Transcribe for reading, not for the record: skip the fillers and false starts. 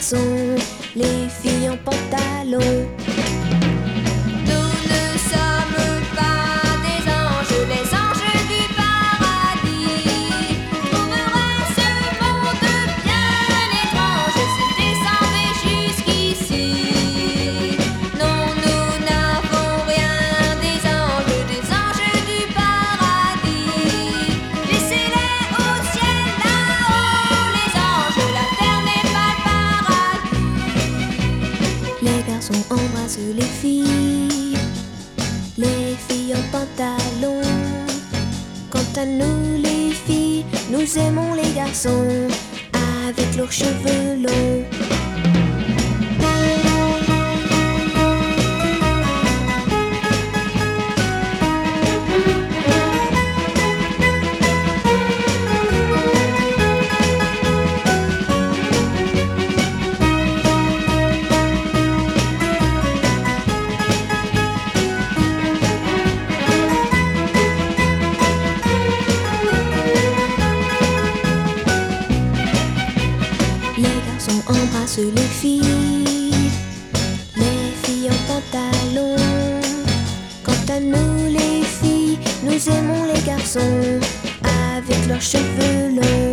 garçons, les filles en pantalon. Nous ne sommes pas des anges, les anges du paradis. Trouveras ce monde bien étrange si descendez jusqu'ici. Non, nous n'avons rien des anges du paradis. Laissez-les au ciel là-haut, les anges, la terre n'est pas le paradis. Les garçons embrassent les filles en pantalon. Quant à nous les filles, nous aimons les garçons avec leurs cheveux longs. Embrasse les filles en pantalon. Quant à nous les filles, nous aimons les garçons avec leurs cheveux longs.